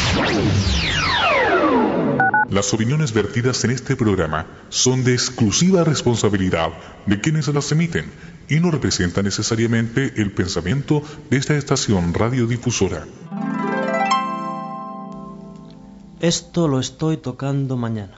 Las opiniones vertidas en este programa son de exclusiva responsabilidad de quienes las emiten y no representan necesariamente el pensamiento de esta estación radiodifusora. Esto lo estoy tocando mañana.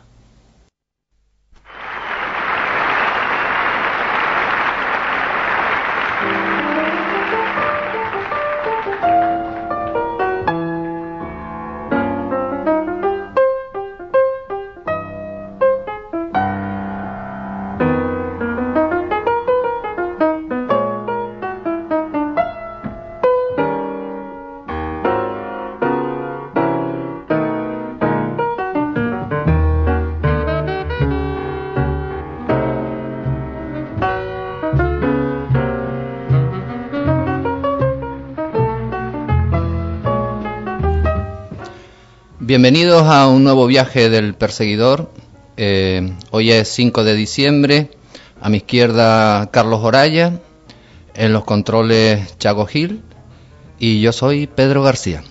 Bienvenidos a un nuevo viaje del Perseguidor. Hoy es 5 de diciembre. A mi izquierda Carlos Oraya, en los controles Chago Gil y yo soy Pedro García.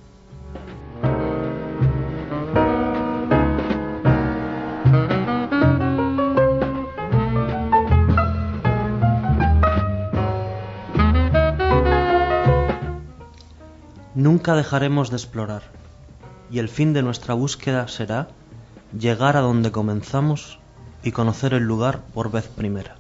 Nunca dejaremos de explorar. Y el fin de nuestra búsqueda será llegar a donde comenzamos y conocer el lugar por vez primera.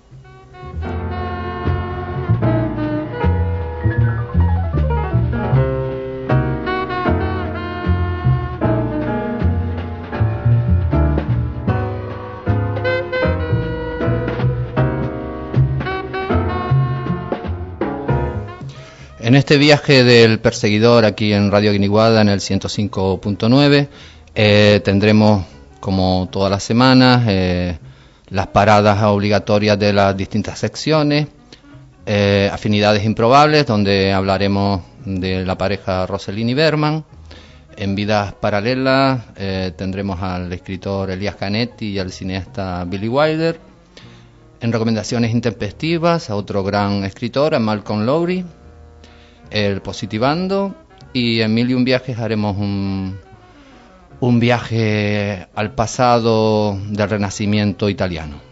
En este viaje del Perseguidor aquí en Radio Guiniguada en el 105.9 tendremos, como todas las semanas, las paradas obligatorias de las distintas secciones, Afinidades Improbables, donde hablaremos de la pareja Roselyn y Berman. En Vidas Paralelas tendremos al escritor Elías Canetti y al cineasta Billy Wilder. En Recomendaciones Intempestivas a otro gran escritor, a Malcolm Lowry. El Positivando, y en Mil y un Viajes haremos un viaje al pasado del Renacimiento italiano.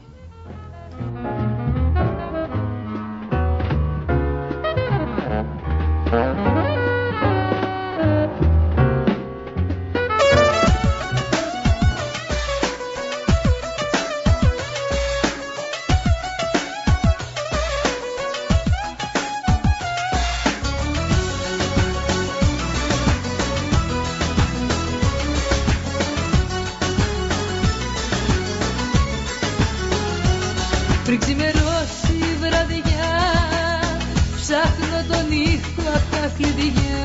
Πριν ξημερώσει η βραδιά, ψάχνω τον ήχο απ' τα κλειδιά.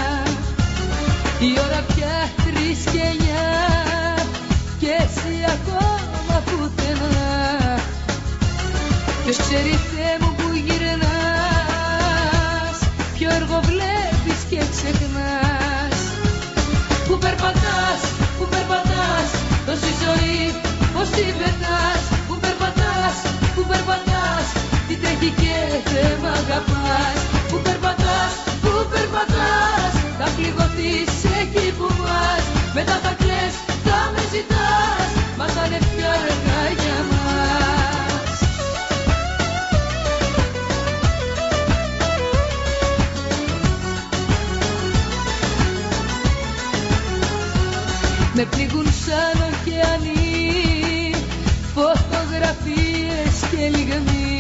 Η ώρα πια 3:09 και εσύ ακόμα πουθενά. Ποιος ξέρει Θεέ μου που γυρνάς, ποιο έργο βλέπεις και ξεχνάς. Που περπατάς, τόση ζωή πως την πετάς. Που περπατάς, τι τρέχει και δεν μ' αγαπάς. Που περπατάς, θα πληγωθείς εκεί που πας. Μετά θα κλαις, θα με ζητάς, μα θα είναι πια αργά για μας. Με πληγούν σαν ωκεανοί, φωτογραφίες και λιγμοί.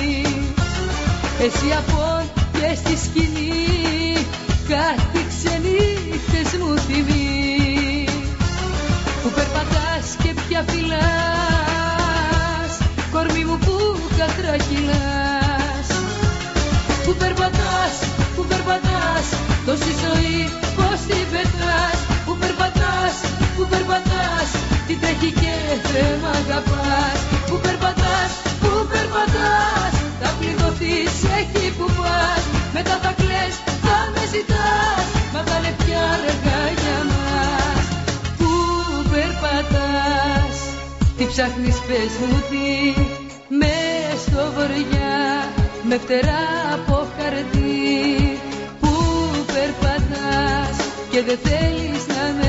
Εσύ απόν και στη σκηνή, κάτι ξενύχτες μου θυμεί. Που περπατάς και πια φυλάς, κορμί μου που κατρακυλάς. Που περπατάς, τόση ζωή πως την πετάς. Που περπατάς, τι τρέχει και δεν μ' αγαπάς. Που περπατάς, θα πληγωθείς εκεί που πας. Μετά θα κλαις, θα με ζητάς, μα θα είναι πια αργά για μας. Που περπατάς, τι ψάχνεις πες μου τι, μες στο βορειά, με φτερά από χαρτί. Που περπατάς και δεν θέλεις να με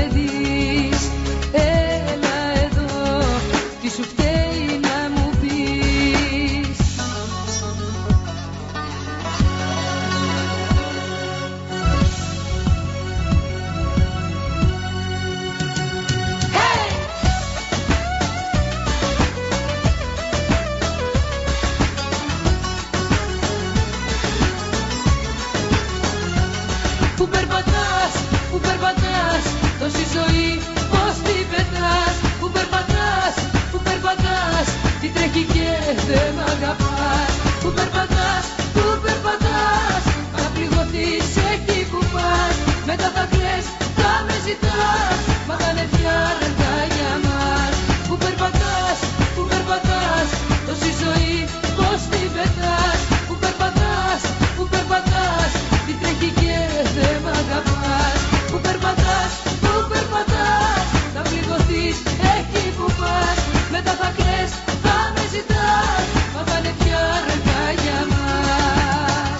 ζητάς, μα θα είναι πια αργά για μας. Που περπατάς, τόση ζωή πως την πετάς. Που περπατάς, τι τρέχει και δεν μ' αγαπάς. Που περπατάς, θα πληγωθείς εκεί που πας. Μετά θα κλαις, θα με ζητάς, μα θα είναι πια αργά για μας.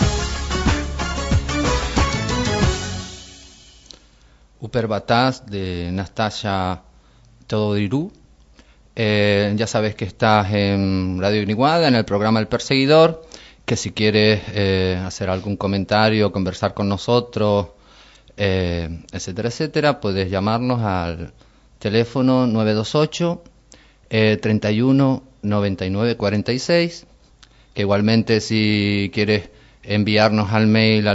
Uperbatás de Nastasia Teodorirú. Ya sabes que estás en Radio Iniguada, en el programa El Perseguidor, que si quieres hacer algún comentario, conversar con nosotros, etcétera, etcétera, puedes llamarnos al teléfono 928 31 99 46, que igualmente si quieres enviarnos al mail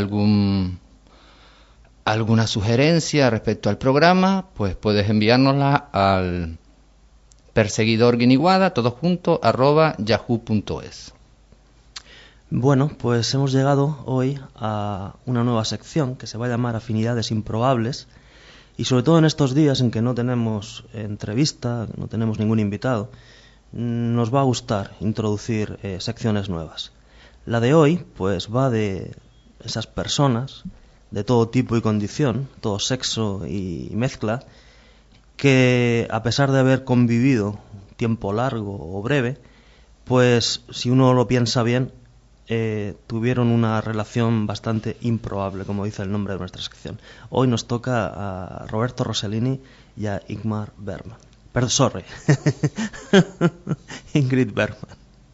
alguna sugerencia respecto al programa, pues puedes enviárnosla al perseguidorguiniguada, todo junto, @yahoo.es. Bueno, pues hemos llegado hoy a una nueva sección que se va a llamar Afinidades Improbables, y sobre todo en estos días en que no tenemos entrevista, no tenemos ningún invitado, nos va a gustar introducir secciones nuevas. La de hoy pues va de esas personas de todo tipo y condición, todo sexo y mezcla, que a pesar de haber convivido tiempo largo o breve, pues si uno lo piensa bien, tuvieron una relación bastante improbable, como dice el nombre de nuestra sección. Hoy nos toca a Roberto Rossellini y a Ingmar Bergman. Perdón, sorry. Ingrid Bergman.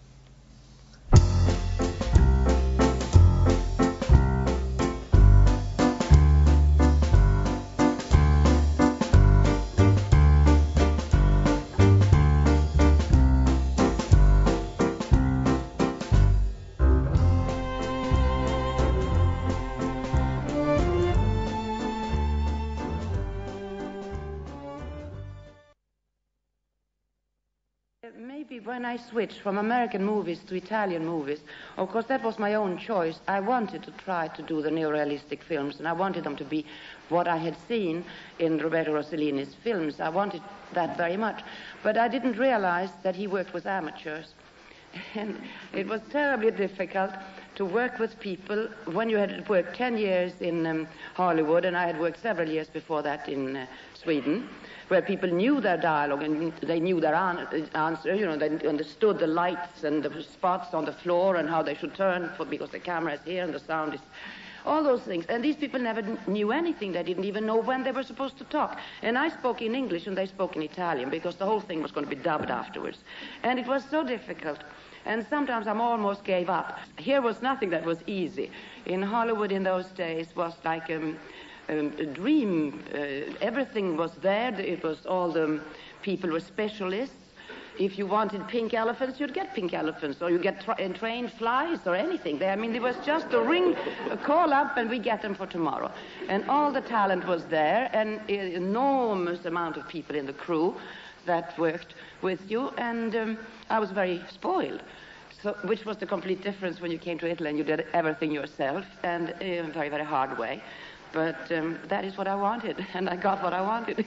Maybe when I switched from American movies to Italian movies, of course that was my own choice. I wanted to try to do the neorealistic films, and I wanted them to be what I had seen in Roberto Rossellini's films. I wanted that very much. But I didn't realize that he worked with amateurs. And it was terribly difficult to work with people when you had worked 10 years in Hollywood, and I had worked several years before that in Sweden, where people knew their dialogue and they knew their answer, you know, they understood the lights and the spots on the floor and how they should turn because the camera is here and the sound is, all those things. And these people never knew anything. They didn't even know when they were supposed to talk. And I spoke in English and they spoke in Italian because the whole thing was going to be dubbed afterwards. And it was so difficult. And sometimes I almost gave up. Here was nothing that was easy. In Hollywood in those days was like a dream. Everything was there. It was all the people were specialists. If you wanted pink elephants, you'd get pink elephants, or you get trained flies or anything. I mean, it was just a ring, a call up, and we get them for tomorrow. And all the talent was there, and an enormous amount of people in the crew that worked with you, and I was very spoiled. So, which was the complete difference when you came to Italy and you did everything yourself, and in a very, very hard way. But that is what I wanted, and I got what I wanted.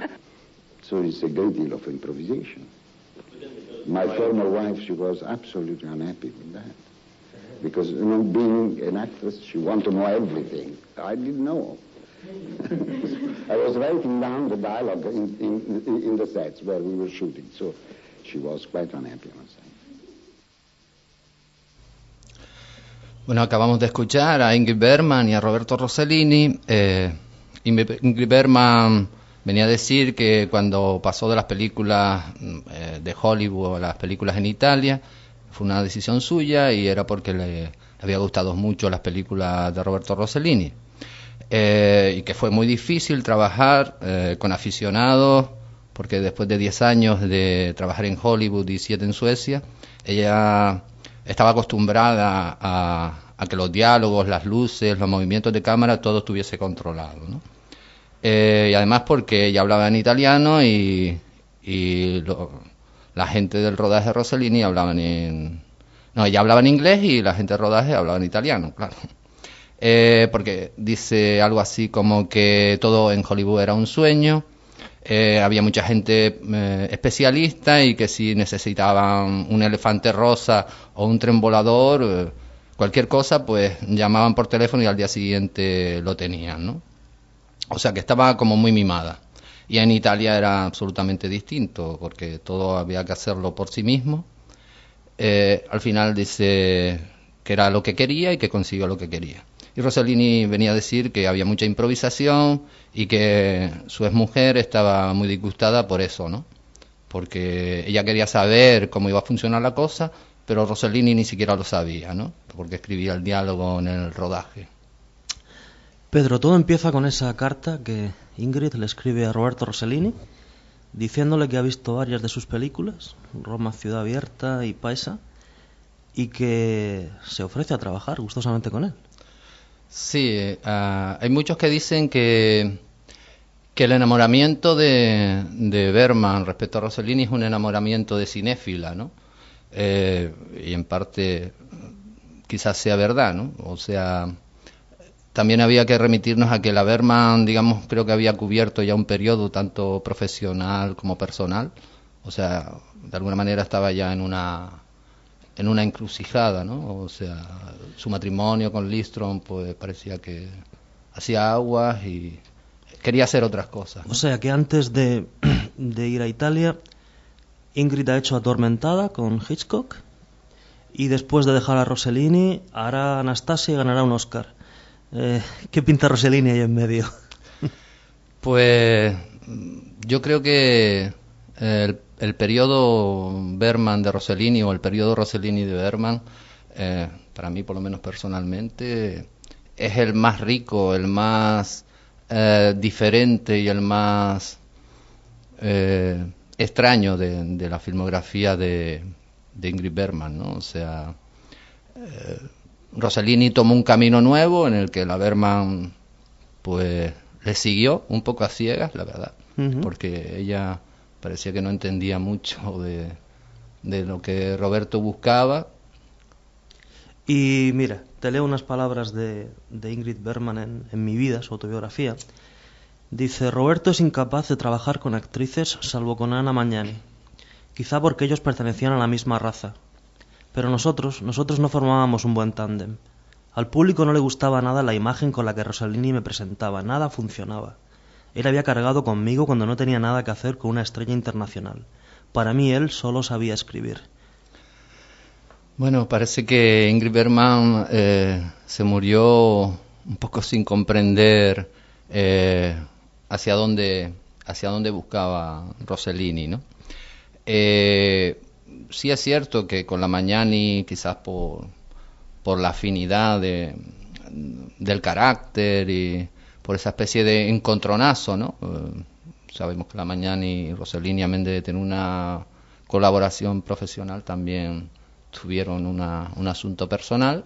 So it's a great deal of improvisation. My former wife, she was absolutely unhappy with that. Because, you know, being an actress, she wanted to know everything. I didn't know. I was writing down the dialogue in the sets where we were shooting, so she was quite unhappy, I must say. Bueno, acabamos de escuchar a Ingrid Bergman y a Roberto Rossellini. Ingrid Bergman venía a decir que cuando pasó de las películas de Hollywood a las películas en Italia, fue una decisión suya y era porque le había gustado mucho las películas de Roberto Rossellini. Y que fue muy difícil trabajar con aficionados, porque después de 10 años de trabajar en Hollywood y 7 en Suecia, ella estaba acostumbrada a que los diálogos, las luces, los movimientos de cámara, todo estuviese controlado, ¿no? Y además porque ella hablaba en italiano y la gente del rodaje de Rossellini hablaban ella hablaba en inglés y la gente del rodaje hablaba en italiano, claro. porque dice algo así como que todo en Hollywood era un sueño, había mucha gente especialista y que si necesitaban un elefante rosa o un tren volador, cualquier cosa, pues llamaban por teléfono y al día siguiente lo tenían, ¿no? O sea que estaba como muy mimada. Y en Italia era absolutamente distinto, porque todo había que hacerlo por sí mismo. Al final dice que era lo que quería y que consiguió lo que quería. Y Rossellini venía a decir que había mucha improvisación y que su exmujer estaba muy disgustada por eso, ¿no? Porque ella quería saber cómo iba a funcionar la cosa, pero Rossellini ni siquiera lo sabía, ¿no? Porque escribía el diálogo en el rodaje. Pedro, todo empieza con esa carta que Ingrid le escribe a Roberto Rossellini, diciéndole que ha visto varias de sus películas, Roma, Ciudad Abierta y Paesa, y que se ofrece a trabajar gustosamente con él. Sí, hay muchos que dicen que el enamoramiento de Bergman respecto a Rossellini es un enamoramiento de cinéfila, ¿no? Y en parte quizás sea verdad, ¿no? O sea, también había que remitirnos a que la Bergman, digamos, creo que había cubierto ya un periodo tanto profesional como personal. O sea, de alguna manera estaba ya en una encrucijada, ¿no? O sea, su matrimonio con Lidström, pues parecía que hacía aguas y quería hacer otras cosas, ¿no? O sea, que antes de ir a Italia, Ingrid ha hecho Atormentada con Hitchcock y después de dejar a Rossellini hará Anastasia y ganará un Oscar. ¿Qué pinta Rossellini ahí en medio? Pues yo creo que el periodo Bergman de Rossellini o el periodo Rossellini de Bergman, para mí por lo menos personalmente, es el más rico, el más diferente y el más extraño de la filmografía de Ingrid Bergman, ¿no? O sea, Rossellini tomó un camino nuevo en el que la Bergman pues le siguió un poco a ciegas, la verdad, porque ella parecía que no entendía mucho de lo que Roberto buscaba. Y mira, te leo unas palabras de Ingrid Bergman en Mi vida, su autobiografía. Dice: Roberto es incapaz de trabajar con actrices salvo con Anna Magnani, quizá porque ellos pertenecían a la misma raza. Pero nosotros no formábamos un buen tándem. Al público no le gustaba nada la imagen con la que Rossellini me presentaba, nada funcionaba. Él había cargado conmigo cuando no tenía nada que hacer con una estrella internacional. Para mí él solo sabía escribir. Bueno, parece que Ingrid Bergman se murió un poco sin comprender hacia dónde buscaba Rossellini, ¿no? Sí es cierto que con la Magnani, quizás por la afinidad del carácter y por esa especie de encontronazo, ¿no? Sabemos que la Magnani y Rossellini, amén de tener una colaboración profesional, también tuvieron un asunto personal.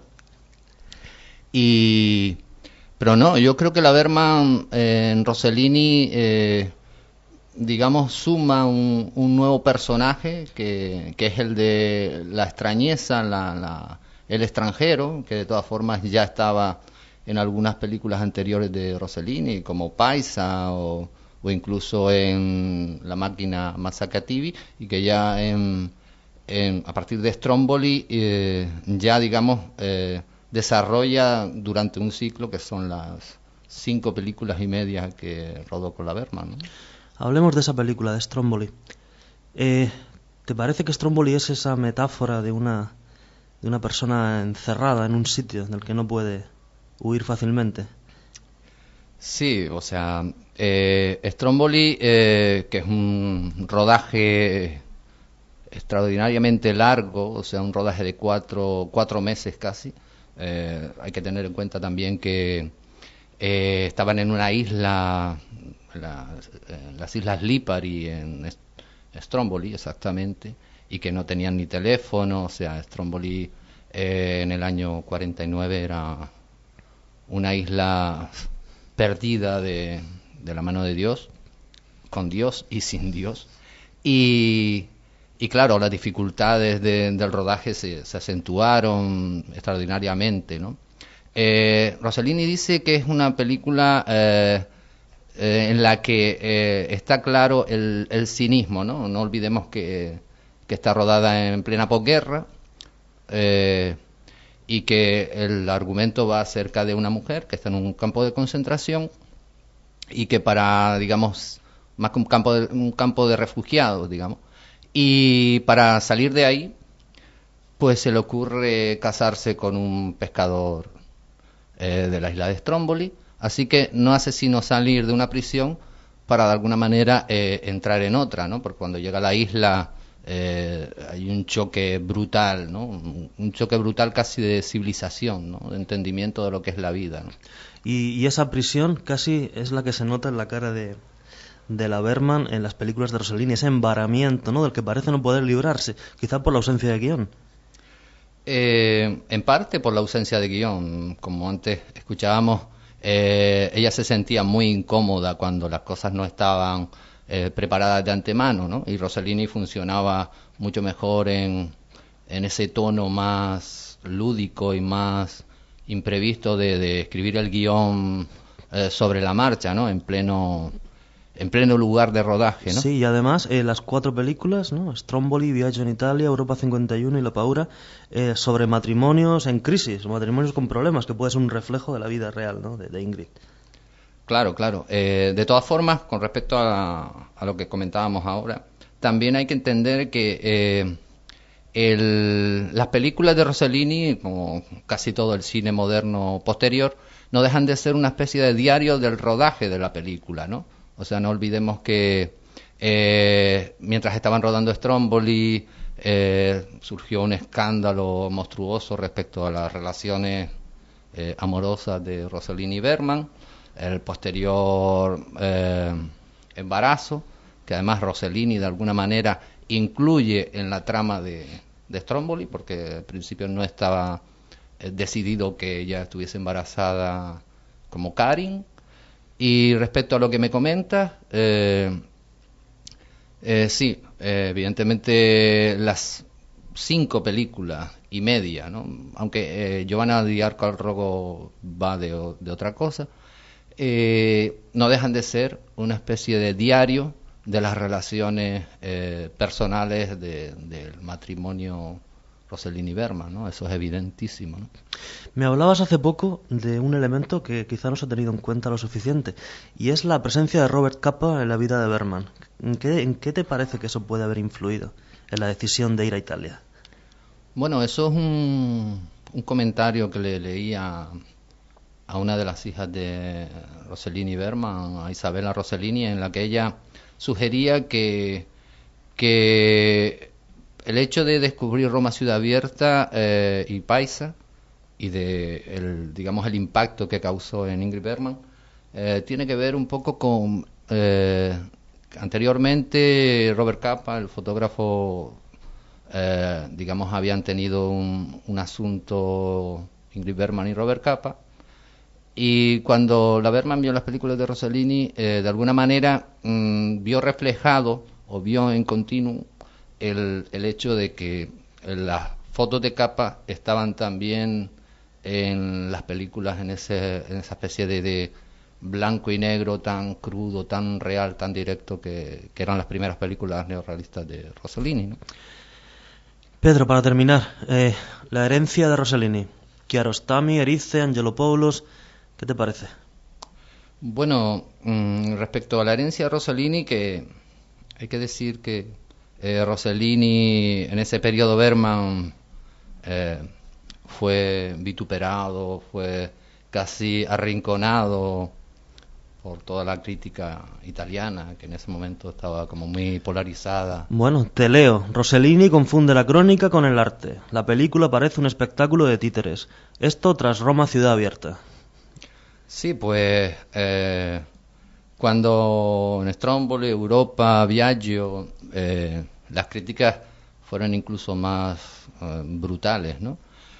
Pero no, yo creo que la Bergman en Rossellini digamos, suma un nuevo personaje que es el de la extrañeza, el extranjero, que de todas formas ya estaba en algunas películas anteriores de Rossellini, como Paisa o incluso en La máquina Mazzacattivi, y que ya a partir de Stromboli ya, digamos, desarrolla durante un ciclo que son las 5 películas y media que rodó con la Bergman, ¿no? Hablemos de esa película, de Stromboli. ¿Te parece que Stromboli es esa metáfora de una persona encerrada en un sitio del que no puede huir fácilmente? Sí, o sea, Stromboli, que es un rodaje extraordinariamente largo, o sea, un rodaje de 4 meses casi. Hay que tener en cuenta también que estaban en una isla, las Islas Lipari, en Stromboli exactamente, y que no tenían ni teléfono. O sea, Stromboli en el año 49 era una isla perdida de la mano de Dios, con Dios y sin Dios. Y claro, las dificultades del rodaje se acentuaron extraordinariamente, ¿no? Rossellini dice que es una película en la que está claro el cinismo, ¿no? No olvidemos que está rodada en plena posguerra y que el argumento va acerca de una mujer que está en un campo de concentración y que para, digamos, más que un campo de refugiados, digamos, y para salir de ahí, pues se le ocurre casarse con un pescador de la isla de Stromboli, así que no hace sino salir de una prisión para de alguna manera entrar en otra, ¿no? Porque cuando llega a la isla hay un choque brutal, ¿no? Un choque brutal casi de civilización, ¿no? De entendimiento de lo que es la vida, ¿no? Y esa prisión casi es la que se nota en la cara de la Bergman en las películas de Rossellini, ese embaramiento, ¿no? Del que parece no poder librarse, quizá por la ausencia de guión. En parte por la ausencia de guión, como antes escuchábamos, ella se sentía muy incómoda cuando las cosas no estaban preparadas de antemano, ¿no? Y Rossellini funcionaba mucho mejor en ese tono más lúdico y más imprevisto de escribir el guión sobre la marcha, ¿no? En pleno lugar de rodaje, ¿no? Sí, y además las 4 películas, ¿no? Stromboli, Viaggio en Italia, Europa 51 y La Paura, sobre matrimonios en crisis, matrimonios con problemas, que puede ser un reflejo de la vida real, ¿no? de Ingrid. Claro, claro. De todas formas, con respecto a lo que comentábamos ahora, también hay que entender que las películas de Rossellini, como casi todo el cine moderno posterior, no dejan de ser una especie de diario del rodaje de la película, ¿no? O sea, no olvidemos que mientras estaban rodando Stromboli surgió un escándalo monstruoso respecto a las relaciones amorosas de Rossellini y Bergman, el posterior embarazo, que además Rossellini de alguna manera incluye en la trama de Stromboli, porque al principio no estaba decidido que ella estuviese embarazada como Karin. Y respecto a lo que me comentas, sí, evidentemente las 5 películas y media, ¿no? Aunque Giovanna di Arco al Rogo va de otra cosa, no dejan de ser una especie de diario de las relaciones personales del matrimonio Rossellini-Bergman, ¿no? Eso es evidentísimo, ¿no? Me hablabas hace poco de un elemento que quizá no se ha tenido en cuenta lo suficiente, y es la presencia de Robert Capa en la vida de Bergman. ¿En qué te parece que eso puede haber influido en la decisión de ir a Italia? Bueno, eso es un comentario que le leí a una de las hijas de Rossellini-Bergman, a Isabella Rossellini, en la que ella sugería que el hecho de descubrir Roma Ciudad Abierta y Paisa y digamos el impacto que causó en Ingrid Bergman tiene que ver un poco con anteriormente Robert Capa, el fotógrafo, digamos habían tenido un asunto Ingrid Bergman y Robert Capa, y cuando la Bergman vio las películas de Rossellini de alguna manera vio reflejado o vio en continuo el hecho de que las fotos de Capa estaban también en las películas en esa especie de blanco y negro tan crudo, tan real, tan directo que eran las primeras películas neorrealistas de Rossellini, ¿no? Pedro, para terminar, la herencia de Rossellini, Kiarostami, Erice, Angelopoulos, ¿qué te parece? Bueno, respecto a la herencia de Rossellini, que hay que decir que Rossellini en ese periodo Bergman fue vituperado, fue casi arrinconado por toda la crítica italiana, que en ese momento estaba como muy polarizada. Bueno, te leo. Rossellini confunde la crónica con el arte. La película parece un espectáculo de títeres. Esto tras Roma Ciudad Abierta. Sí, pues cuando en Stromboli, Europa, Viaggio, las críticas fueron incluso más brutales, ¿no?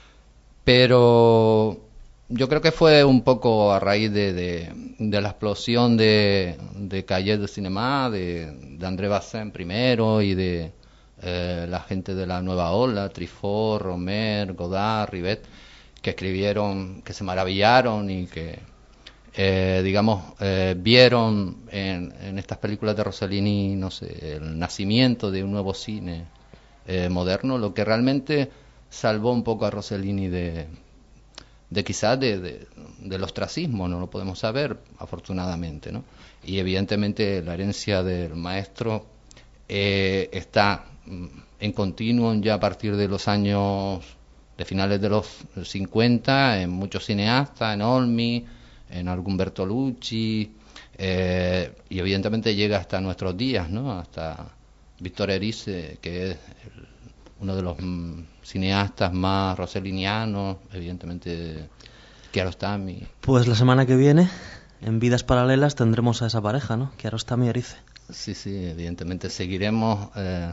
Pero yo creo que fue un poco a raíz de la explosión de Cahiers du Cinéma, de André Bazin primero, y de la gente de la nueva ola, Truffaut, Romer, Godard, Rivette, escribieron, que se maravillaron y que, vieron en estas películas de Rossellini, no sé, el nacimiento de un nuevo cine moderno, lo que realmente salvó un poco a Rossellini quizás del ostracismo, no lo podemos saber, afortunadamente, ¿no? Y evidentemente la herencia del maestro está en continuo ya a partir de los años, de finales de los 50, en muchos cineastas, en Olmi, en algún Bertolucci, y evidentemente llega hasta nuestros días, ¿no? Hasta Víctor Erice, que es uno de los cineastas más rossellinianos, evidentemente Kiarostami. Pues la semana que viene, en Vidas Paralelas, tendremos a esa pareja, ¿no? Kiarostami y Erice. Sí, evidentemente seguiremos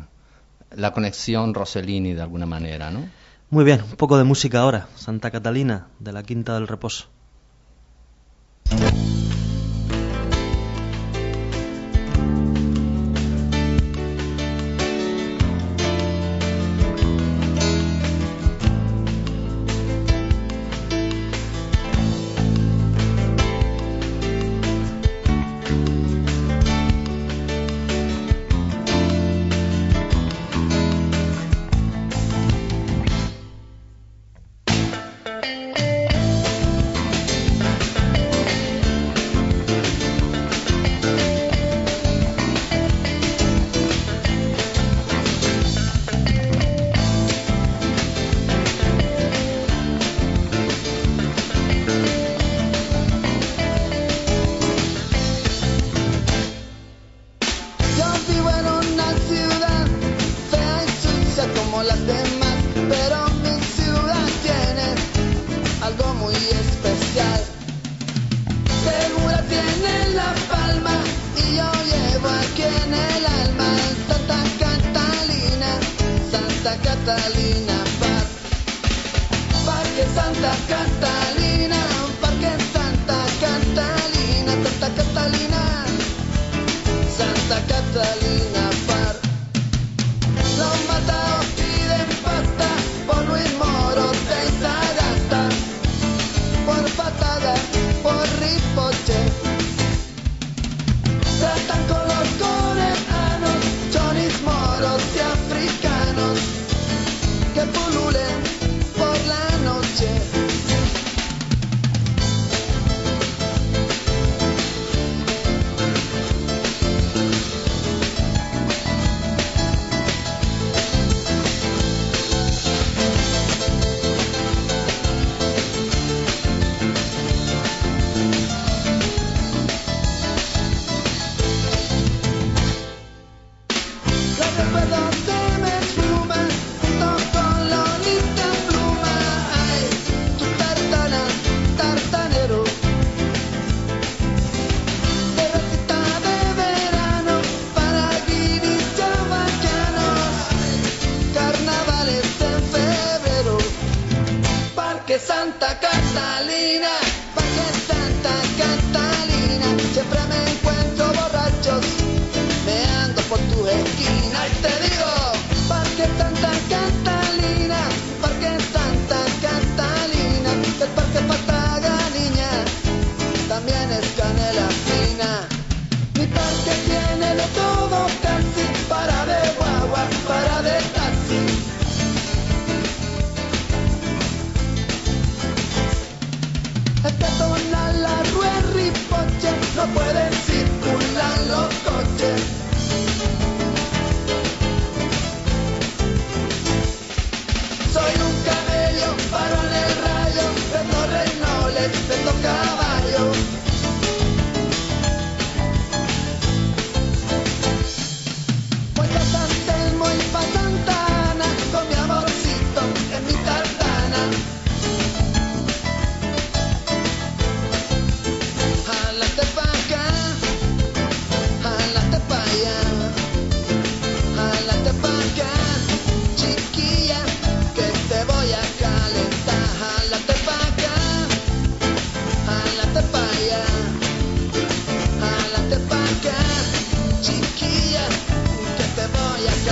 la conexión Rossellini de alguna manera, ¿no? Muy bien, un poco de música ahora. Santa Catalina, de la Quinta del Reposo.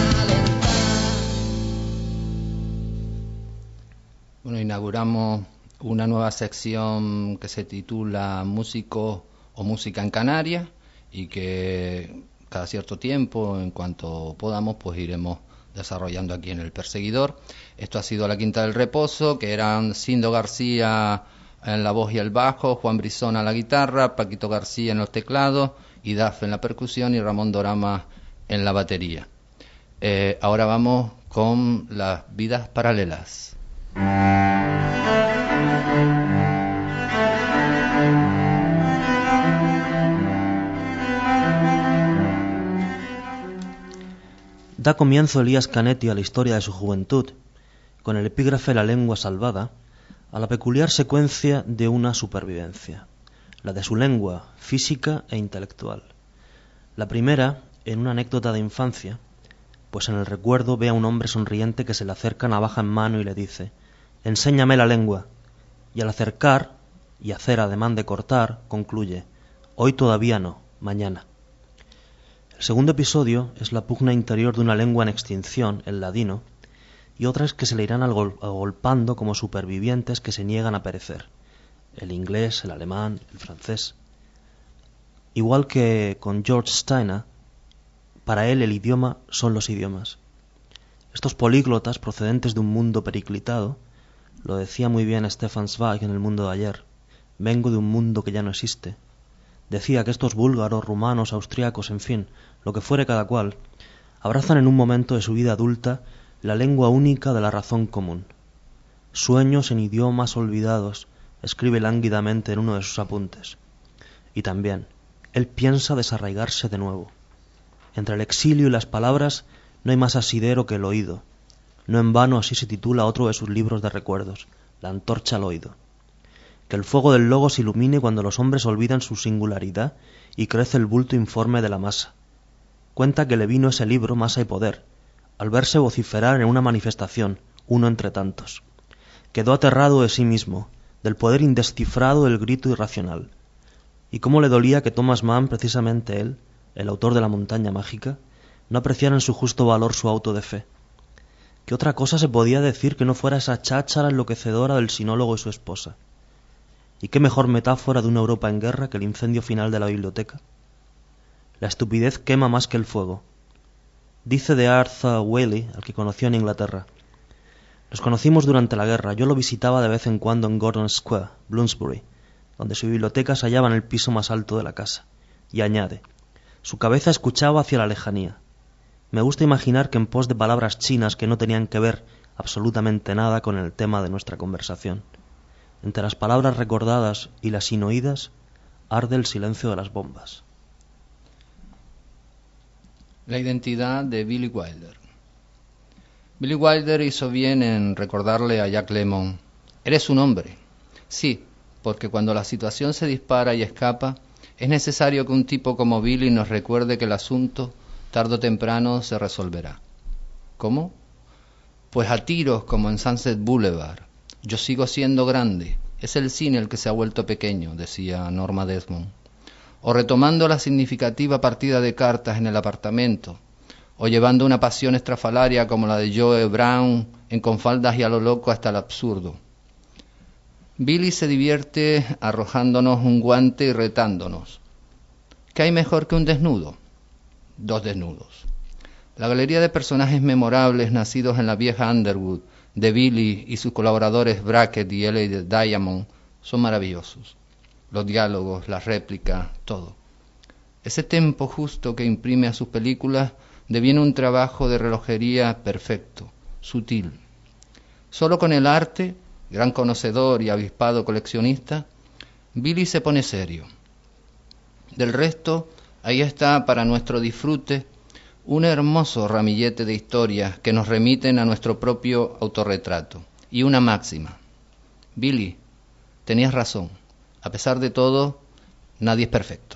Inauguramos una nueva sección que se titula Músico o Música en Canarias y que cada cierto tiempo, en cuanto podamos, pues iremos desarrollando aquí en El Perseguidor. Esto ha sido La Quinta del Reposo, que eran Cindo García en la voz y el bajo, Juan Brizón a la guitarra, Paquito García en los teclados y Daf en la percusión y Ramón Dorama en la batería. Ahora vamos con Las Vidas Paralelas. Da comienzo Elías Canetti a la historia de su juventud, con el epígrafe La lengua salvada, a la peculiar secuencia de una supervivencia, la de su lengua, física e intelectual. La primera, en una anécdota de infancia, pues en el recuerdo ve a un hombre sonriente que se le acerca navaja en mano y le dice: «Enséñame la lengua», y al acercar y hacer ademán de cortar, concluye: «Hoy todavía no, mañana». El segundo episodio es la pugna interior de una lengua en extinción, el ladino, y otras que se le irán agolpando como supervivientes que se niegan a perecer, el inglés, el alemán, el francés. Igual que con George Steiner, para él el idioma son los idiomas. Estos políglotas procedentes de un mundo periclitado, lo decía muy bien Stefan Zweig en El mundo de ayer: vengo de un mundo que ya no existe. Decía que estos búlgaros, rumanos, austriacos, en fin, lo que fuere cada cual, abrazan en un momento de su vida adulta la lengua única de la razón común. Sueños en idiomas olvidados, escribe lánguidamente en uno de sus apuntes. Y también, él piensa desarraigarse de nuevo. Entre el exilio y las palabras no hay más asidero que el oído. No en vano así se titula otro de sus libros de recuerdos, La antorcha al oído. Que el fuego del logos ilumine cuando los hombres olvidan su singularidad y crece el bulto informe de la masa. Cuenta que le vino ese libro Masa y Poder, al verse vociferar en una manifestación, uno entre tantos. Quedó aterrado de sí mismo, del poder indescifrado del grito irracional. Y cómo le dolía que Thomas Mann, precisamente él, el autor de La montaña mágica, no apreciara en su justo valor su auto de fe. ¿Qué otra cosa se podía decir que no fuera esa cháchara enloquecedora del sinólogo y su esposa? ¿Y qué mejor metáfora de una Europa en guerra que el incendio final de la biblioteca? La estupidez quema más que el fuego. Dice de Arthur Waley, al que conoció en Inglaterra: nos conocimos durante la guerra, yo lo visitaba de vez en cuando en Gordon Square, Bloomsbury, donde su biblioteca se hallaba en el piso más alto de la casa. Y añade: su cabeza escuchaba hacia la lejanía. Me gusta imaginar que en pos de palabras chinas que no tenían que ver absolutamente nada con el tema de nuestra conversación. Entre las palabras recordadas y las inoídas arde el silencio de las bombas. La identidad de Billy Wilder. Billy Wilder hizo bien en recordarle a Jack Lemmon: eres un hombre. Sí, porque cuando la situación se dispara y escapa, es necesario que un tipo como Billy nos recuerde que el asunto, tarde o temprano, se resolverá. ¿Cómo? Pues a tiros como en Sunset Boulevard. Yo sigo siendo grande. Es el cine el que se ha vuelto pequeño, decía Norma Desmond. O retomando la significativa partida de cartas en el apartamento, o llevando una pasión estrafalaria como la de Joe Brown en Con faldas y a lo loco hasta el absurdo. Billy se divierte arrojándonos un guante y retándonos. ¿Qué hay mejor que un desnudo? Dos desnudos. La galería de personajes memorables nacidos en la vieja Underwood, de Billy y sus colaboradores Brackett y L.A. Diamond, son maravillosos. Los diálogos, las réplicas, todo. Ese tempo justo que imprime a sus películas deviene un trabajo de relojería perfecto, sutil. Solo con el arte, gran conocedor y avispado coleccionista, Billy se pone serio. Del resto, ahí está para nuestro disfrute un hermoso ramillete de historias que nos remiten a nuestro propio autorretrato. Y una máxima: Billy, tenías razón. A pesar de todo, nadie es perfecto.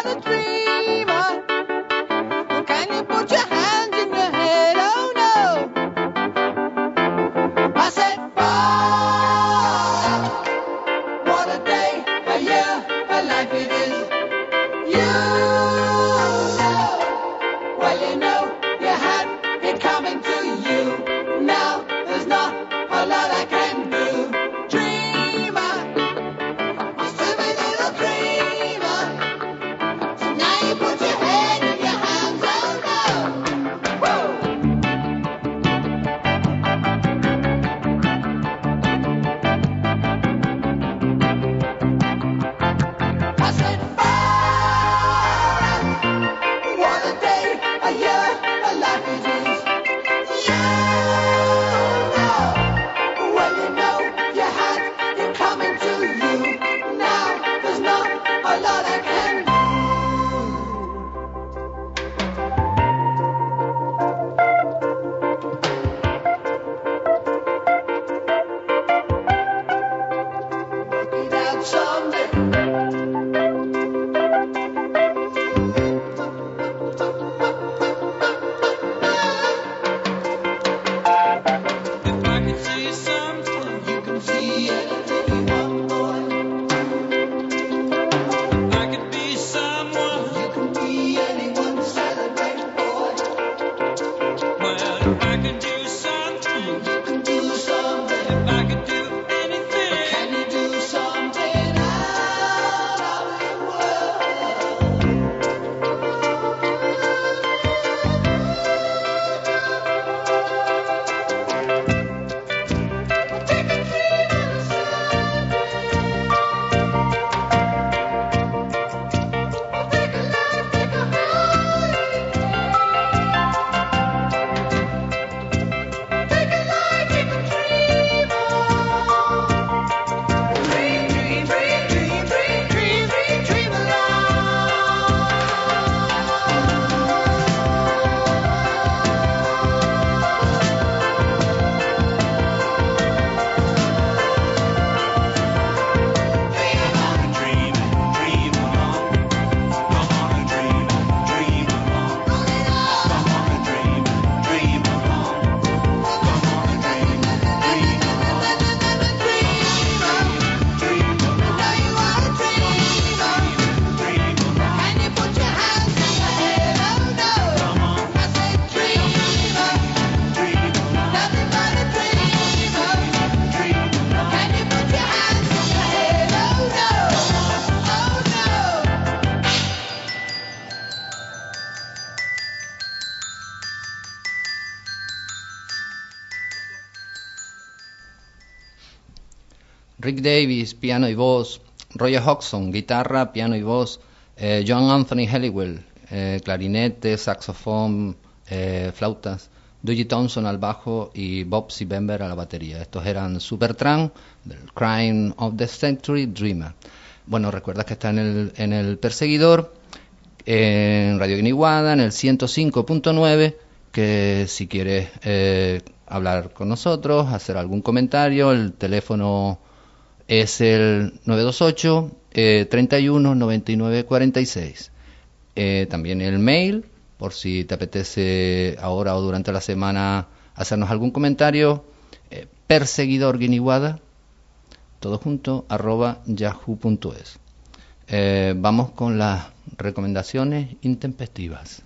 Can you put your hands in your head? Oh no. life it is. You know, well you know you had it coming to you. Now there's not a lot I can do. Dreamer, you stupid little dreamer. So now you put your head in your hands, oh no. Woo! I said, what a day, a year, a life it is. You know, well you know you had it coming to you. Now there's not a lot I can do. Work it out someday. If I could see something, you can see anything you want, boy. If I could be someone, you can be anyone, celebrate, boy. Well, if I could do something, you can do something. If I could do anything, can you do something out of the world? Take a dream on a Sunday. Take a life, take a holiday. Take a life, take a dream on. Dream, dream, dream, dream, dream, dream, dream, dream Rick Davies, piano y voz, Roger Hodgson, guitarra, piano y voz, John Anthony Helliwell, clarinete, saxofón, flautas, Dougie Thompson al bajo y Bob Siebenberg a la batería. Estos eran Supertramp, del Crime of the Century, Dreamer. Bueno, recuerda que está en el Perseguidor, en Radio Guiniguada, en el 105.9, que si quieres hablar con nosotros, hacer algún comentario, el teléfono es el 928 31 99 46. También el mail, por si te apetece ahora o durante la semana hacernos algún comentario, perseguidorguiniguada, todo junto, @yahoo.es. Vamos con las recomendaciones intempestivas.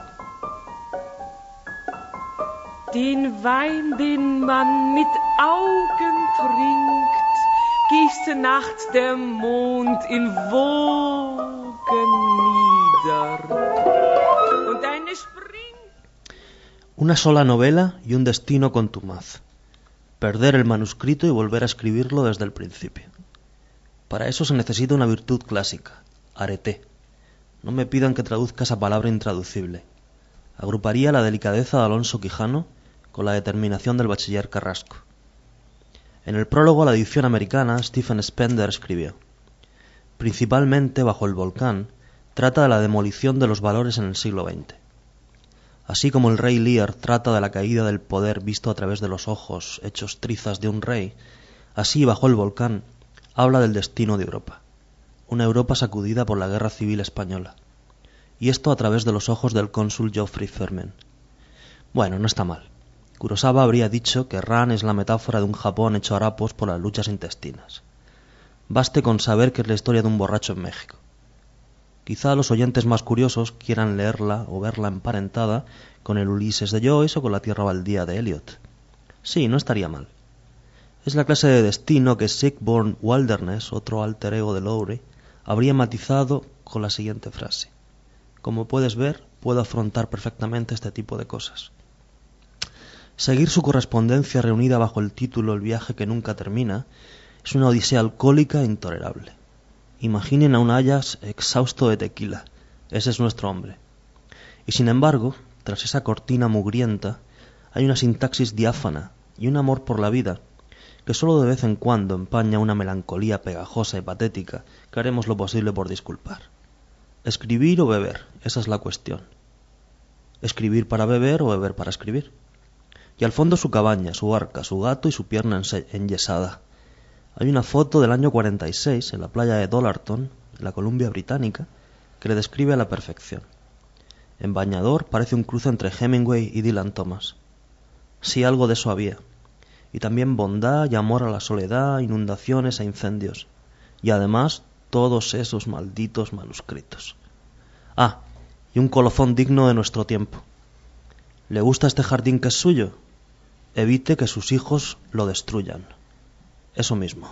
Den Wein, den man mit Augen trinkt, gießt nachts der Mond in Wogen nieder. Und eine Una sola novela y un destino contumaz. Perder el manuscrito y volver a escribirlo desde el principio. Para eso se necesita una virtud clásica, arete. No me pidan que traduzca esa palabra intraducible. Agruparía la delicadeza de Alonso Quijano con la determinación del bachiller Carrasco. En el prólogo a la edición americana, Stephen Spender escribió: principalmente bajo el volcán, trata de la demolición de los valores en el siglo XX. Así como el rey Lear trata de la caída del poder visto a través de los ojos hechos trizas de un rey, así bajo el volcán habla del destino de Europa, una Europa sacudida por la Guerra Civil Española, y esto a través de los ojos del cónsul Geoffrey Firmin. Bueno, no está mal. Kurosawa habría dicho que Ran es la metáfora de un Japón hecho harapos por las luchas intestinas. Baste con saber que es la historia de un borracho en México. Quizá los oyentes más curiosos quieran leerla o verla emparentada con el Ulises de Joyce o con la Tierra Baldía de Eliot. Sí, no estaría mal. Es la clase de destino que Siegborn Wilderness, otro alter ego de Lowry, habría matizado con la siguiente frase: como puedes ver, puedo afrontar perfectamente este tipo de cosas. Seguir su correspondencia reunida bajo el título El viaje que nunca termina es una odisea alcohólica e intolerable. Imaginen a un Ajax exhausto de tequila. Ese es nuestro hombre. Y sin embargo, tras esa cortina mugrienta, hay una sintaxis diáfana y un amor por la vida que sólo de vez en cuando empaña una melancolía pegajosa y patética que haremos lo posible por disculpar. ¿Escribir o beber? Esa es la cuestión. ¿Escribir para beber o beber para escribir? Y al fondo su cabaña, su barca, su gato y su pierna enyesada. Hay una foto del año 46 en la playa de Dollarton, en la Columbia Británica, que le describe a la perfección. En bañador parece un cruce entre Hemingway y Dylan Thomas. Sí, algo de eso había. Y también bondad y amor a la soledad, inundaciones e incendios. Y además todos esos malditos manuscritos. Ah, y un colofón digno de nuestro tiempo. ¿Le gusta este jardín que es suyo? Evite que sus hijos lo destruyan. Eso mismo.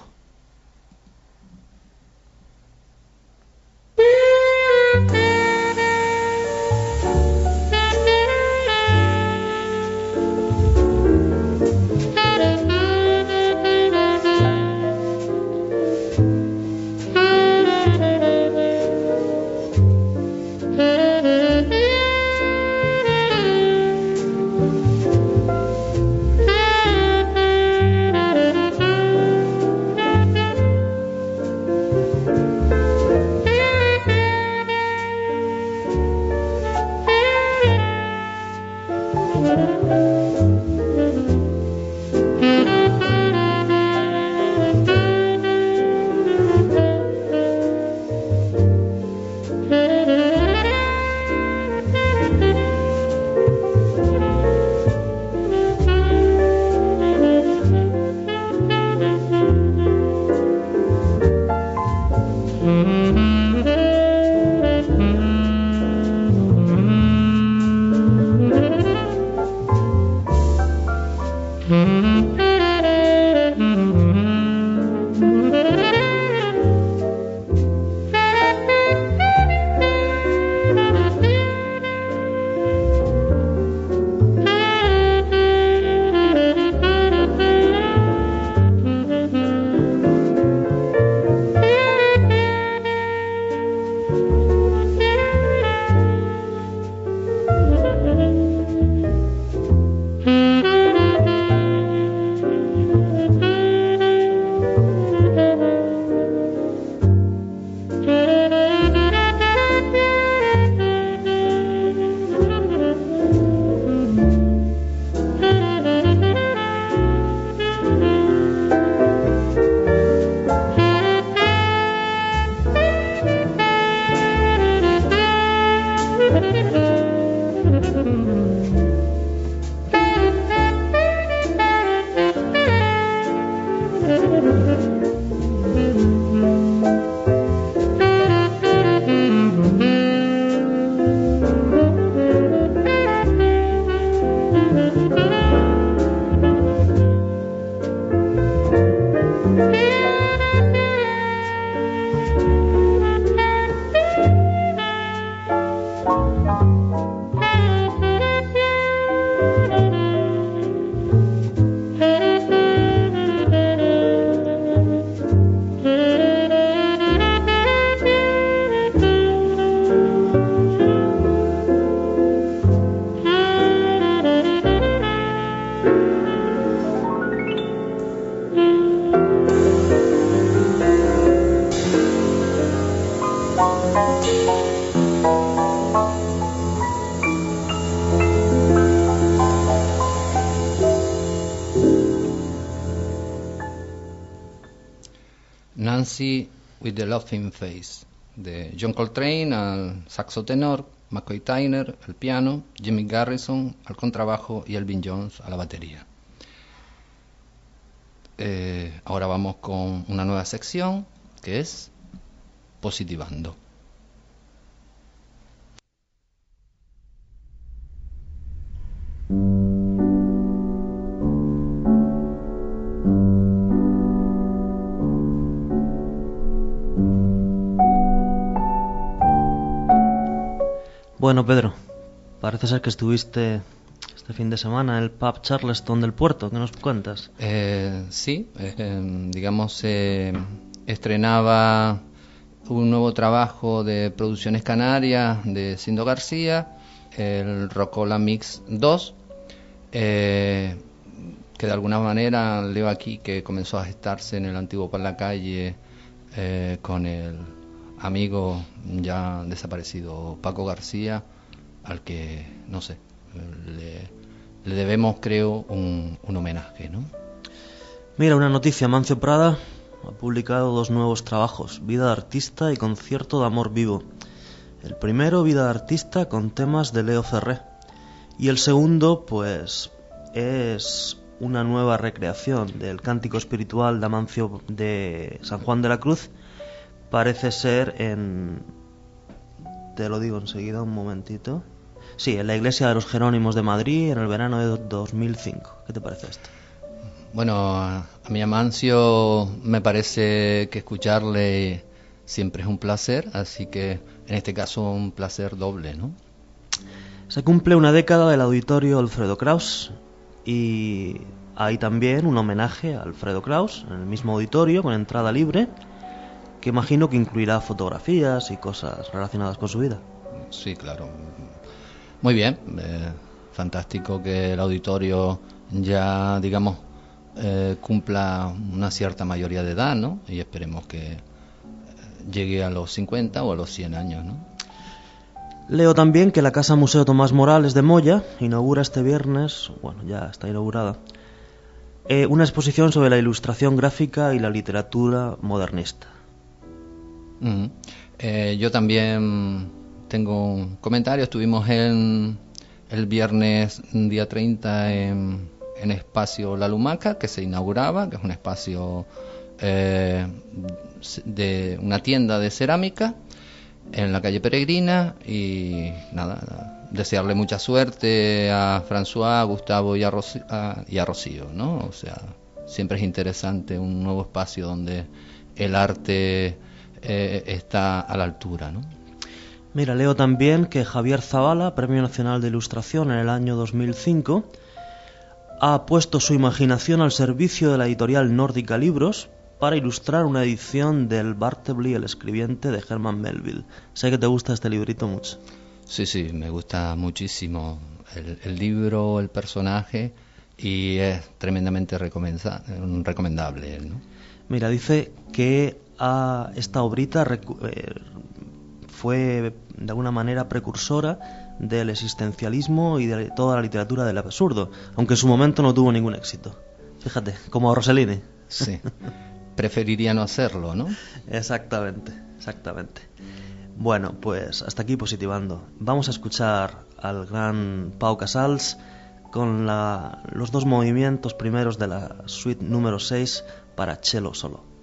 Nancy with the Laughing Face, de John Coltrane al saxo tenor, McCoy Tyner al piano, Jimmy Garrison al contrabajo y Elvin Jones a la batería. Ahora vamos con una nueva sección que es Positivando. Bueno, Pedro, parece ser que estuviste este fin de semana en el pub Charleston del Puerto. ¿Qué nos cuentas? Sí, digamos, estrenaba un nuevo trabajo de Producciones Canarias de Sindo García, el Rocola Mix 2, que de alguna manera leo aquí que comenzó a gestarse en el antiguo Parlacalle con el amigo ya desaparecido Paco García, al que, no sé, le debemos, creo, un homenaje, ¿no? Mira, una noticia: Mancio Prada ha publicado 2 nuevos trabajos, Vida de Artista y Concierto de Amor Vivo. El primero, Vida de Artista, con temas de Leo Ferré, y el segundo, pues, es una nueva recreación del cántico espiritual de Amancio de San Juan de la Cruz. Parece ser te lo digo enseguida, un momentito. Sí, en la iglesia de los Jerónimos de Madrid en el verano de 2005. ¿Qué te parece esto? Bueno, a mí Amancio me parece que escucharle siempre es un placer, así que en este caso un placer doble, ¿no? Se cumple una década del auditorio Alfredo Kraus y hay también un homenaje a Alfredo Kraus en el mismo auditorio con entrada libre, que imagino que incluirá fotografías y cosas relacionadas con su vida. Sí, claro. Muy bien, fantástico que el auditorio ya, digamos, cumpla una cierta mayoría de edad, ¿no? Y esperemos que llegue a los 50 o a los 100 años, ¿no? Leo también que la Casa Museo Tomás Morales de Moya inaugura este viernes, bueno, ya está inaugurada, una exposición sobre la ilustración gráfica y la literatura modernista. Yo también tengo un comentario. Estuvimos el viernes día 30 en Espacio La Lumaca, que se inauguraba, que es un espacio de una tienda de cerámica en la calle Peregrina, y nada, desearle mucha suerte a François, a Gustavo y a Rocío, ¿no? O sea, siempre es interesante un nuevo espacio donde el arte está a la altura, ¿no? Mira, leo también que Javier Zavala, Premio Nacional de Ilustración en el año 2005, ha puesto su imaginación al servicio de la editorial Nórdica Libros para ilustrar una edición del Bartleby, el escribiente, de Herman Melville. Sé que te gusta este librito mucho. Sí, me gusta muchísimo el libro, el personaje, y es tremendamente recomendable, ¿no? Mira, dice que esta obrita fue de alguna manera precursora del existencialismo y de toda la literatura del absurdo, aunque en su momento no tuvo ningún éxito. Fíjate, como Rossellini. Sí, preferiría no hacerlo, ¿no? Exactamente. Bueno, pues hasta aquí Positivando. Vamos a escuchar al gran Pau Casals con los 2 movimientos primeros de la suite número 6 para cello solo.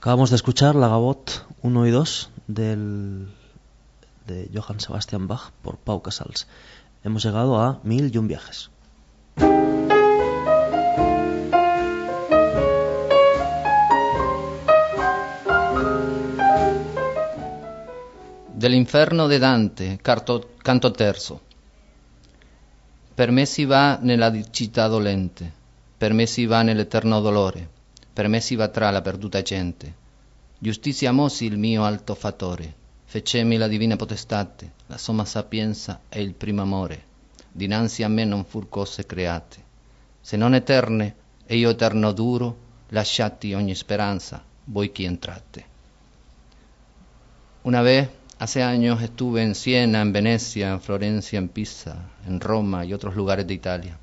Acabamos de escuchar la Gavotte 1 y 2 de Johann Sebastian Bach por Pau Casals. Hemos llegado a 1001 viajes. Dell'inferno de Dante, canto terzo. Per me si va nella città dolente, per me si va nell'eterno dolore, per me si va tra la perduta gente. Giustizia mosi il mio alto fattore, fecemi la divina potestate, la somma sapienza e il primo amore. Dinanzi a me non fur cose create, se non eterne e io eterno duro, lasciati ogni speranza, voi chi entrate. Una vez, hace años, estuve en Siena, en Venecia, en Florencia, en Pisa, en Roma y otros lugares de Italia.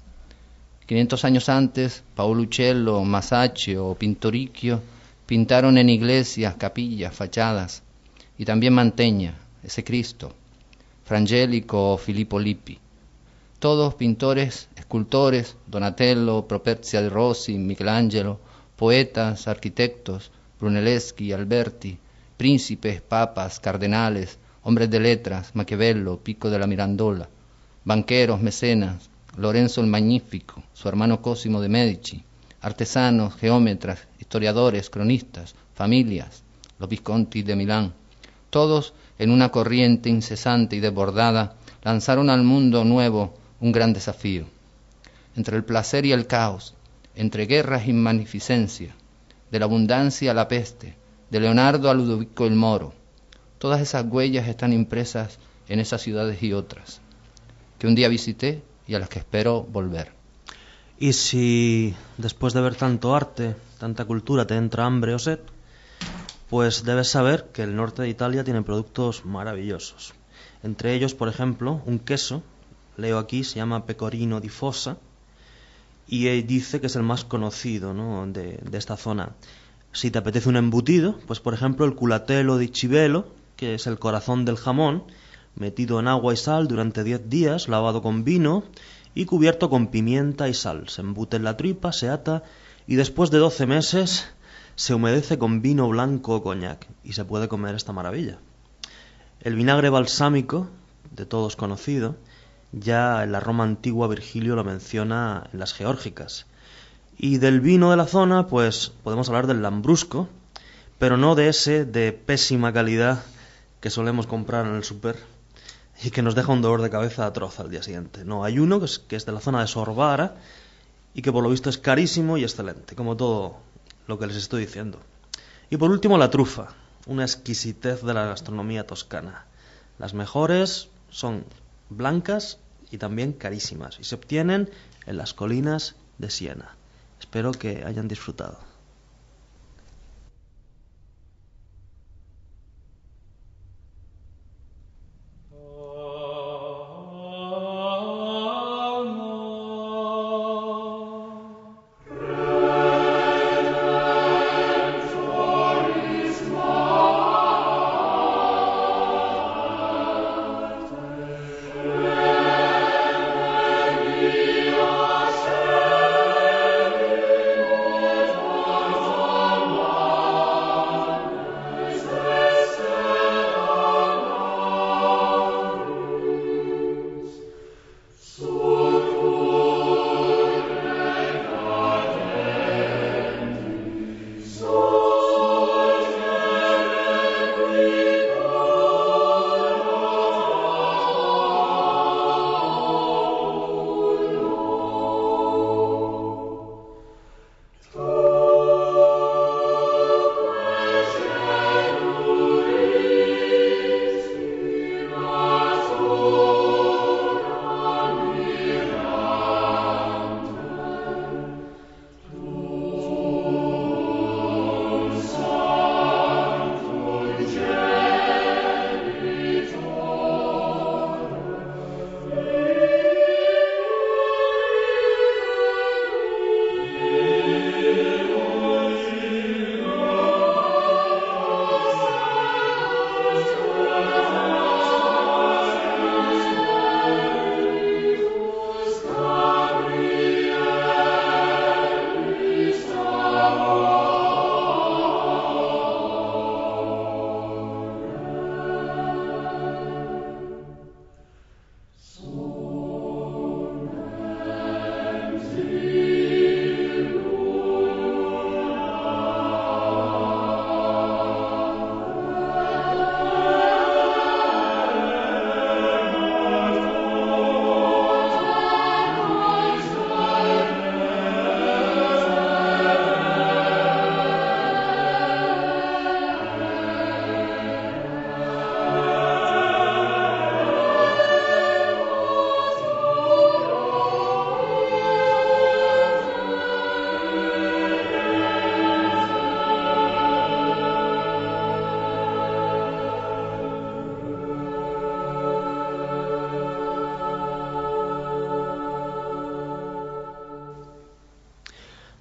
500 años antes, Paolo Uccello, Masaccio o Pintoricchio pintaron en iglesias, capillas, fachadas, y también Mantegna, ese Cristo, Frangélico o Filippo Lippi. Todos pintores, escultores, Donatello, Properzia de Rossi, Michelangelo, poetas, arquitectos, Brunelleschi, Alberti, príncipes, papas, cardenales, hombres de letras, Maquiavelo, Pico de la Mirandola, banqueros, mecenas, Lorenzo el Magnífico, su hermano Cosimo de Medici, artesanos, geómetras, historiadores, cronistas, familias, los Visconti de Milán. Todos, en una corriente incesante y desbordada, lanzaron al mundo nuevo un gran desafío. Entre el placer y el caos, entre guerras y magnificencia, de la abundancia a la peste, de Leonardo a Ludovico el Moro. Todas esas huellas están impresas en esas ciudades y otras, que un día visité y a las que espero volver. Y si después de ver tanto arte, tanta cultura, te entra hambre o sed, pues debes saber que el norte de Italia tiene productos maravillosos. Entre ellos, por ejemplo, un queso, leo aquí, se llama Pecorino di Fossa, y dice que es el más conocido, ¿no?, de esta zona. Si te apetece un embutido, pues por ejemplo el culatello di Civelo, que es el corazón del jamón, metido en agua y sal durante 10 días, lavado con vino y cubierto con pimienta y sal. Se embute en la tripa, se ata y después de 12 meses se humedece con vino blanco o coñac y se puede comer esta maravilla. El vinagre balsámico, de todos conocido, ya en la Roma antigua Virgilio lo menciona en las Geórgicas. Y del vino de la zona, pues podemos hablar del Lambrusco, pero no de ese de pésima calidad que solemos comprar en el súper y que nos deja un dolor de cabeza atroz al día siguiente. No, hay uno que es de la zona de Sorbara y que por lo visto es carísimo y excelente, como todo lo que les estoy diciendo. Y por último la trufa, una exquisitez de la gastronomía toscana. Las mejores son blancas y también carísimas y se obtienen en las colinas de Siena. Espero que hayan disfrutado. Oh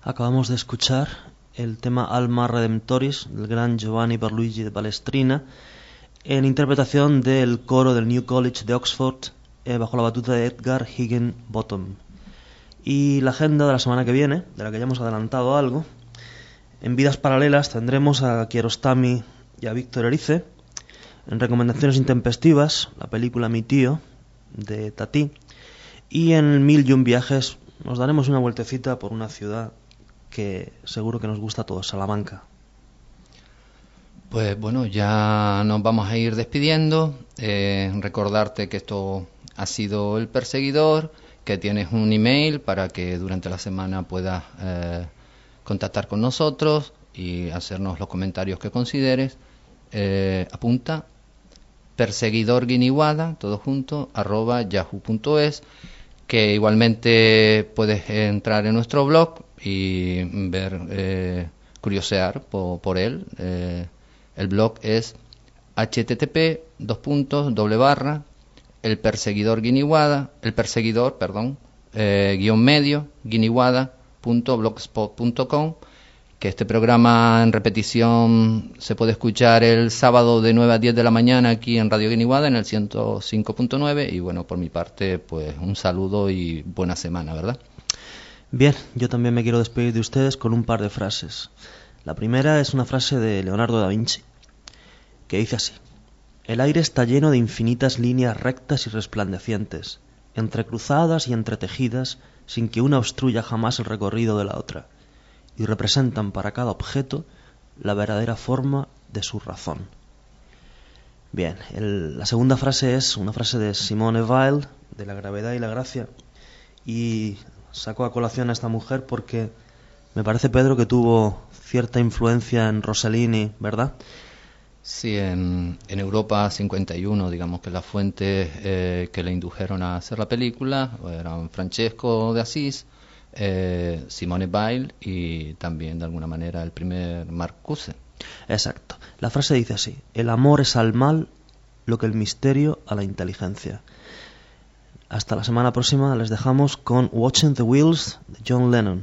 Acabamos de escuchar el tema Alma Redemptoris del gran Giovanni Pierluigi de Palestrina en interpretación del coro del New College de Oxford bajo la batuta de Edgar Higginbottom. Y la agenda de la semana que viene, de la que ya hemos adelantado algo, en Vidas Paralelas tendremos a Kiarostami y a Víctor Erice. En Recomendaciones Intempestivas, la película Mi tío, de Tati. Y en Mil y un viajes nos daremos una vueltecita por una ciudad que seguro que nos gusta a todos, Salamanca. Pues bueno, ya nos vamos a ir despidiendo. Recordarte que esto ha sido El Perseguidor, que tienes un email para que durante la semana puedas contactar con nosotros y hacernos los comentarios que consideres. Apunta perseguidorguiniguada, todo junto, @yahoo.es, que igualmente puedes entrar en nuestro blog y ver, curiosear por él. El blog es http://guionmedio-guiniguada.blogspot.com, que este programa en repetición se puede escuchar el sábado de 9 a 10 de la mañana aquí en Radio Guiniguada en el 105.9. Y bueno, por mi parte, pues un saludo y buena semana, ¿verdad? Bien, yo también me quiero despedir de ustedes con un par de frases. La primera es una frase de Leonardo da Vinci, que dice así: el aire está lleno de infinitas líneas rectas y resplandecientes, entrecruzadas y entretejidas, sin que una obstruya jamás el recorrido de la otra, y representan para cada objeto la verdadera forma de su razón. Bien, la segunda frase es una frase de Simone Weil, de La gravedad y la gracia, y saco a colación a esta mujer porque me parece, Pedro, que tuvo cierta influencia en Rossellini, ¿verdad? Sí, en Europa 51, digamos que las fuentes que le indujeron a hacer la película eran Francesco de Asís, Simone Weil y también de alguna manera el primer Marcuse. Exacto. La frase dice así: el amor es al mal lo que el misterio a la inteligencia. Hasta la semana próxima. Les dejamos con Watching the Wheels de John Lennon.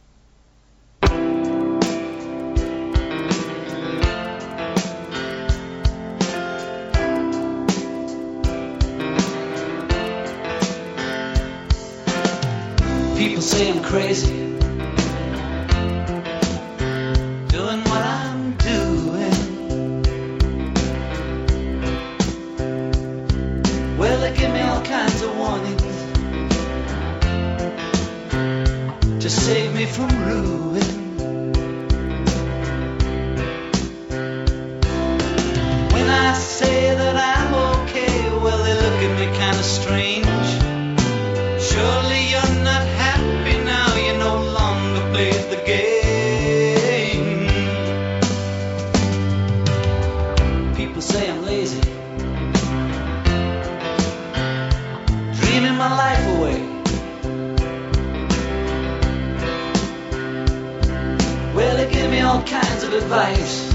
People say I'm crazy, doing what I'm doing. Well, they give me all kinds of warnings to save me from ruin. When I say that I'm okay, well, they look at me kind of strange. Surely you're not happy now, you no longer play the game. People say I'm lazy, dreaming my life away. Well, they give me all kinds of advice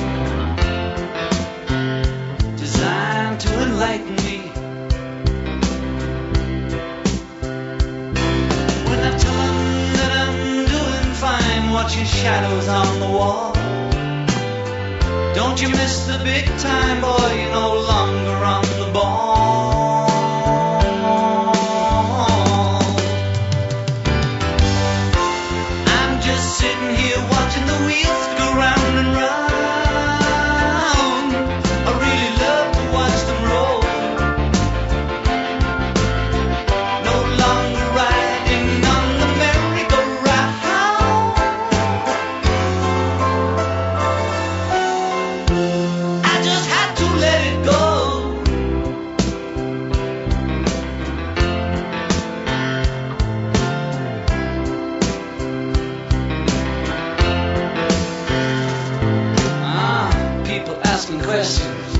designed to enlighten me. Watching shadows on the wall. Don't you miss the big time, boy, you're no longer on the ball. I'm just sitting here watching the wheels go round and round. I really love to watch them roll. No longer riding on the merry-go-round. Questions,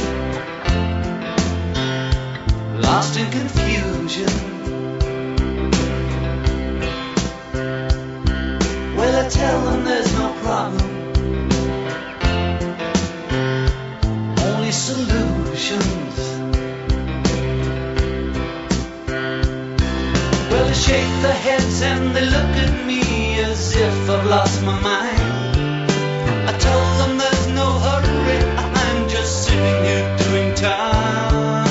lost in confusion. Well, I tell them there's no problem, only solutions. Well, they shake their heads and they look at me as if my mind. I told them there's no hurry, I'm just sitting here doing time.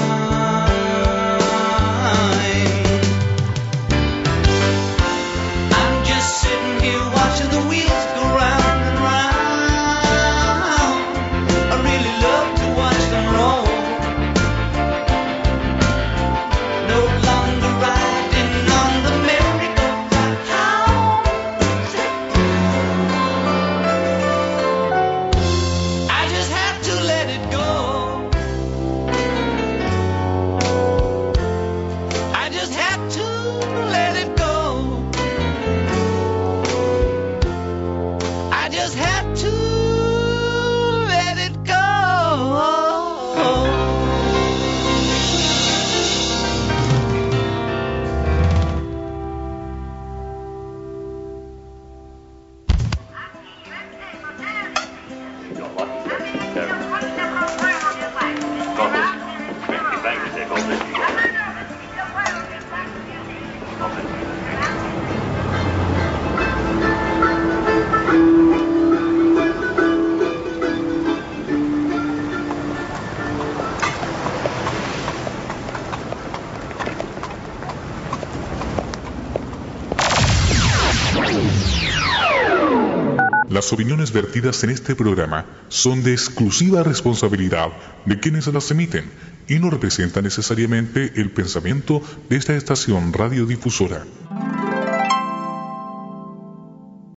I'm just sitting here watching the wheels go round and round. I really love to watch them roll. No longer riding on the merry-go-round. I just have to let it go. I just have to let it go. I just have to let it go. Las opiniones vertidas en este programa son de exclusiva responsabilidad de quienes las emiten y no representan necesariamente el pensamiento de esta estación radiodifusora.